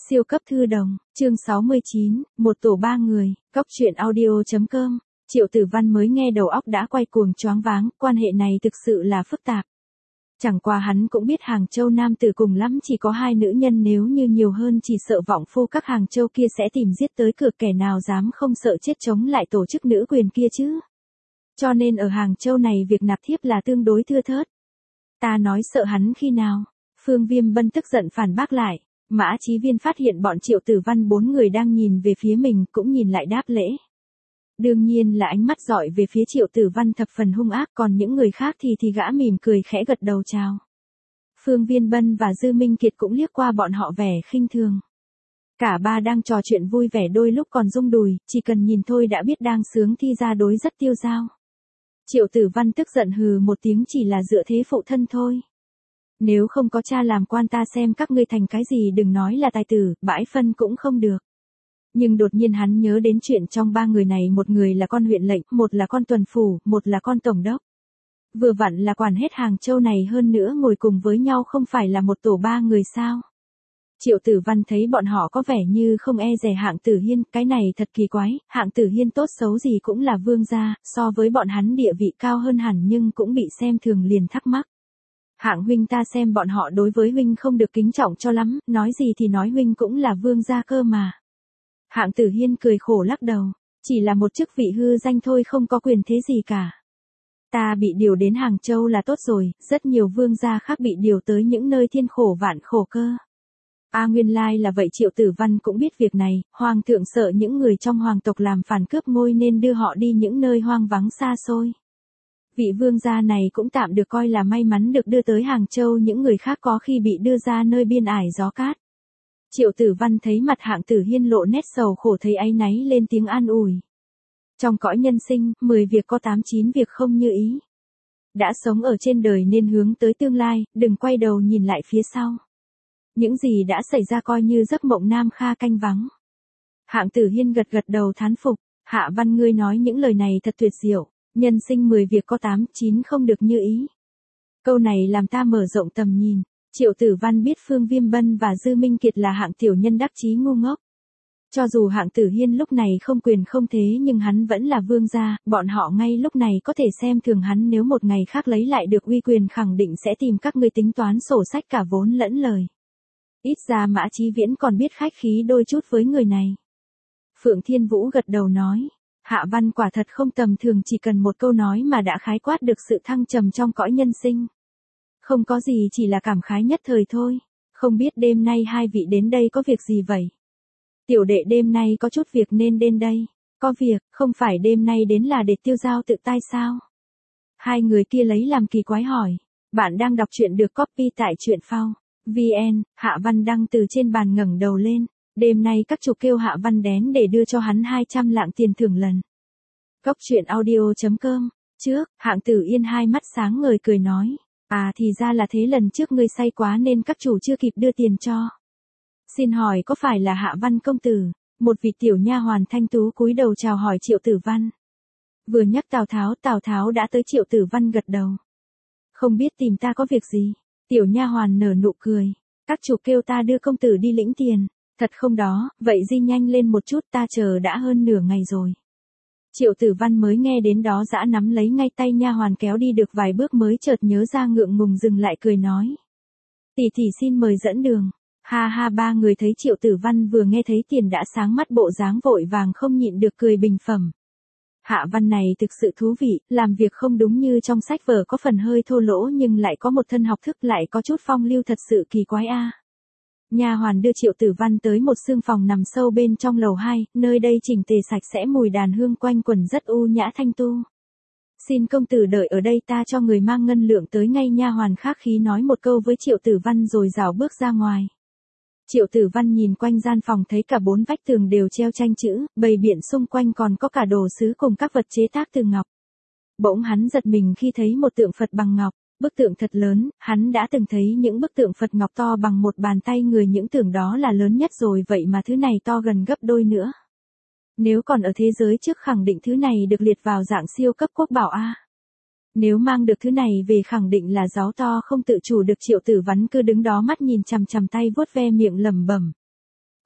Siêu cấp thư đồng, chương 69, một tổ ba người, Cóc truyện audio.com. Triệu Tử Văn mới nghe đầu óc đã quay cuồng choáng váng, quan hệ này thực sự là phức tạp. Chẳng qua hắn cũng biết Hàng Châu nam tử cùng lắm chỉ có 2 nữ nhân, nếu như nhiều hơn chỉ sợ vọng phu các Hàng Châu kia sẽ tìm giết tới cửa, kẻ nào dám không sợ chết chống lại tổ chức nữ quyền kia chứ. Cho nên ở Hàng Châu này việc nạp thiếp là tương đối thưa thớt. Ta nói sợ hắn khi nào? Phương Viêm Bân tức giận phản bác lại. Mã Chí Viên phát hiện bọn Triệu Tử Văn 4 người đang nhìn về phía mình, cũng nhìn lại đáp lễ. Đương nhiên là ánh mắt dọi về phía Triệu Tử Văn thập phần hung ác, còn những người khác thì gã mỉm cười khẽ gật đầu chào. Phương Viên Bân và Dư Minh Kiệt cũng liếc qua bọn họ vẻ khinh thường. Cả ba đang trò chuyện vui vẻ, đôi lúc còn rung đùi, chỉ cần nhìn thôi đã biết đang sướng thi ra đối rất tiêu dao. Triệu Tử Văn tức giận hừ một tiếng, chỉ là dựa thế phụ thân thôi. Nếu không có cha làm quan ta xem các ngươi thành cái gì, đừng nói là tài tử, bãi phân cũng không được. Nhưng đột nhiên hắn nhớ đến chuyện trong 3 người này, một người là con huyện lệnh, một là con tuần phủ, một là con tổng đốc. Vừa vặn là quản hết Hàng Châu này, hơn nữa ngồi cùng với nhau không phải là một tổ 3 người sao. Triệu Tử Văn thấy bọn họ có vẻ như không e dè Hạng Tử Hiên, cái này thật kỳ quái, Hạng Tử Hiên tốt xấu gì cũng là vương gia, so với bọn hắn địa vị cao hơn hẳn nhưng cũng bị xem thường, liền thắc mắc. Hạng huynh, ta xem bọn họ đối với huynh không được kính trọng cho lắm, nói gì thì nói huynh cũng là vương gia cơ mà. Hạng Tử Hiên cười khổ lắc đầu, chỉ là một chức vị hư danh thôi, không có quyền thế gì cả. Ta bị điều đến Hàng Châu là tốt rồi, rất nhiều vương gia khác bị điều tới những nơi thiên khổ vạn khổ cơ. Nguyên lai là vậy. Triệu Tử Văn cũng biết việc này, hoàng thượng sợ những người trong hoàng tộc làm phản cướp ngôi nên đưa họ đi những nơi hoang vắng xa xôi. Vị vương gia này cũng tạm được coi là may mắn được đưa tới Hàng Châu, những người khác có khi bị đưa ra nơi biên ải gió cát. Triệu Tử Văn thấy mặt Hạng Tử Hiên lộ nét sầu khổ, thấy áy náy, lên tiếng an ủi. Trong cõi nhân sinh, 10 việc có 8-9 việc không như ý. Đã sống ở trên đời nên hướng tới tương lai, đừng quay đầu nhìn lại phía sau. Những gì đã xảy ra coi như giấc mộng Nam Kha canh vắng. Hạng Tử Hiên gật gật đầu thán phục. Hạ Văn, ngươi nói những lời này thật tuyệt diệu. Nhân sinh 10 việc có 8-9 không được như ý. Câu này làm ta mở rộng tầm nhìn. Triệu Tử Văn biết Phương Viêm Bân và Dư Minh Kiệt là hạng tiểu nhân đắc chí ngu ngốc. Cho dù Hạng Tử Hiên lúc này không quyền không thế nhưng hắn vẫn là vương gia, bọn họ ngay lúc này có thể xem thường hắn, nếu một ngày khác lấy lại được uy quyền khẳng định sẽ tìm các ngươi tính toán sổ sách cả vốn lẫn lời. Ít ra Mã Chí Viễn còn biết khách khí đôi chút với người này. Phượng Thiên Vũ gật đầu nói. Hạ Văn quả thật không tầm thường, chỉ cần một câu nói mà đã khái quát được sự thăng trầm trong cõi nhân sinh. Không có gì, chỉ là cảm khái nhất thời thôi. Không biết đêm nay hai vị đến đây có việc gì vậy? Tiểu đệ đêm nay có chút việc nên đến đây. Có việc, không phải đêm nay đến là để tiêu dao tự tai sao? Hai người kia lấy làm kỳ quái hỏi. Bạn đang đọc truyện được copy tại truyện phao VN. Hạ Văn đăng từ trên bàn ngẩng đầu lên. Đêm nay các chủ kêu Hạ Văn đến để đưa cho hắn 200 lạng tiền thưởng lần. Cóc truyện audio.com. Trước, Hạng Tử Yên hai mắt sáng ngời cười nói. Thì ra là thế, lần trước ngươi say quá nên các chủ chưa kịp đưa tiền cho. Xin hỏi có phải là Hạ Văn công tử? Một vị tiểu nha hoàn thanh tú cúi đầu chào hỏi Triệu Tử Văn. Vừa nhắc Tào Tháo đã tới. Triệu Tử Văn gật đầu. Không biết tìm ta có việc gì? Tiểu nha hoàn nở nụ cười. Các chủ kêu ta đưa công tử đi lĩnh tiền. Thật không đó, vậy di nhanh lên một chút, ta chờ đã hơn nửa ngày rồi. Triệu Tử Văn mới nghe đến đó dã nắm lấy ngay tay nha hoàn kéo đi được vài bước mới chợt nhớ ra, ngượng ngùng dừng lại cười nói. Tỷ xin mời dẫn đường. Ha ha, ba người thấy Triệu Tử Văn vừa nghe thấy tiền đã sáng mắt, bộ dáng vội vàng không nhịn được cười bình phẩm. Hạ Văn này thực sự thú vị, làm việc không đúng như trong sách vở, có phần hơi thô lỗ nhưng lại có một thân học thức, lại có chút phong lưu, thật sự kỳ quái a. Nha hoàn đưa Triệu Tử Văn tới một xương phòng nằm sâu bên trong lầu 2, nơi đây chỉnh tề sạch sẽ, mùi đàn hương quanh quẩn rất u nhã thanh tu. Xin công tử đợi ở đây, ta cho người mang ngân lượng tới ngay. Nha hoàn khác khí nói một câu với Triệu Tử Văn rồi rảo bước ra ngoài. Triệu Tử Văn nhìn quanh gian phòng thấy cả 4 vách tường đều treo tranh chữ, bày biện xung quanh còn có cả đồ sứ cùng các vật chế tác từ ngọc. Bỗng hắn giật mình khi thấy một tượng Phật bằng ngọc. Bức tượng thật lớn, hắn đã từng thấy những bức tượng Phật ngọc to bằng một bàn tay người, những tượng đó là lớn nhất rồi, vậy mà thứ này to gần gấp đôi nữa. Nếu còn ở thế giới trước khẳng định thứ này được liệt vào dạng siêu cấp quốc bảo a. Nếu mang được thứ này về khẳng định là giáo to không tự chủ được. Triệu Tử Văn cứ đứng đó mắt nhìn chằm chằm tay vuốt ve miệng lẩm bẩm.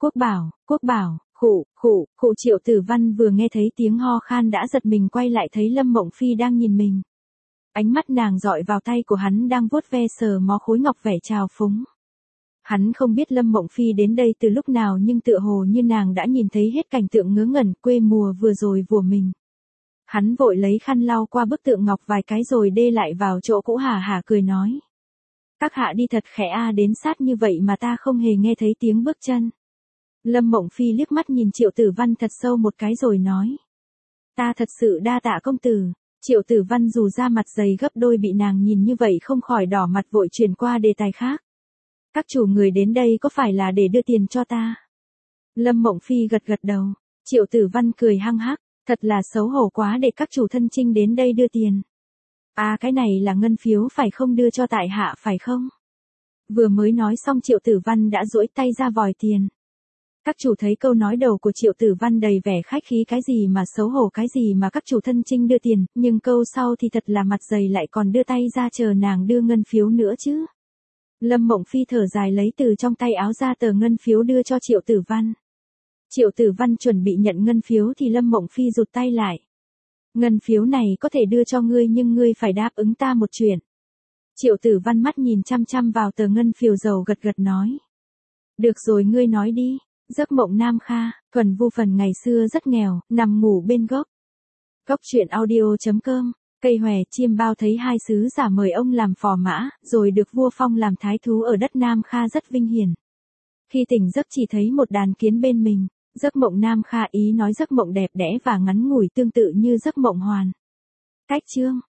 Quốc bảo, khụ, Triệu Tử Văn vừa nghe thấy tiếng ho khan đã giật mình quay lại thấy Lâm Mộng Phi đang nhìn mình. Ánh mắt nàng dọi vào tay của hắn đang vuốt ve sờ mó khối ngọc vẻ trào phúng. Hắn không biết Lâm Mộng Phi đến đây từ lúc nào nhưng tựa hồ như nàng đã nhìn thấy hết cảnh tượng ngớ ngẩn quê mùa vừa rồi của mình. Hắn vội lấy khăn lau qua bức tượng ngọc vài cái rồi đê lại vào chỗ cũ hả hả cười nói. Các hạ đi thật khẽ đến sát như vậy mà ta không hề nghe thấy tiếng bước chân. Lâm Mộng Phi liếc mắt nhìn Triệu Tử Văn thật sâu một cái rồi nói. Ta thật sự đa tạ công tử. Triệu Tử Văn dù ra mặt dày gấp đôi bị nàng nhìn như vậy không khỏi đỏ mặt vội chuyển qua đề tài khác. Các chủ người đến đây có phải là để đưa tiền cho ta? Lâm Mộng Phi gật đầu. Triệu Tử Văn cười hăng hắc. Thật là xấu hổ quá để các chủ thân chinh đến đây đưa tiền. Cái này là ngân phiếu phải không, đưa cho tại hạ phải không? Vừa mới nói xong Triệu Tử Văn đã duỗi tay ra vòi tiền. Các chủ thấy câu nói đầu của Triệu Tử Văn đầy vẻ khách khí, cái gì mà xấu hổ, cái gì mà các chủ thân chinh đưa tiền, nhưng câu sau thì thật là mặt dày lại còn đưa tay ra chờ nàng đưa ngân phiếu nữa chứ. Lâm Mộng Phi thở dài lấy từ trong tay áo ra tờ ngân phiếu đưa cho Triệu Tử Văn. Triệu Tử Văn chuẩn bị nhận ngân phiếu thì Lâm Mộng Phi rụt tay lại. Ngân phiếu này có thể đưa cho ngươi nhưng ngươi phải đáp ứng ta một chuyện. Triệu Tử Văn mắt nhìn chăm chăm vào tờ ngân phiếu dầu gật nói. Được rồi, ngươi nói đi. Giấc mộng Nam Kha, Thuần Vu Phần ngày xưa rất nghèo, nằm ngủ bên gốc. Góc truyện audio.com, cây hòe chiêm bao thấy hai sứ giả mời ông làm phò mã, rồi được vua phong làm thái thú ở đất Nam Kha rất vinh hiển. Khi tỉnh giấc chỉ thấy một đàn kiến bên mình, giấc mộng Nam Kha ý nói giấc mộng đẹp đẽ và ngắn ngủi tương tự như giấc mộng hoàn. Cách chương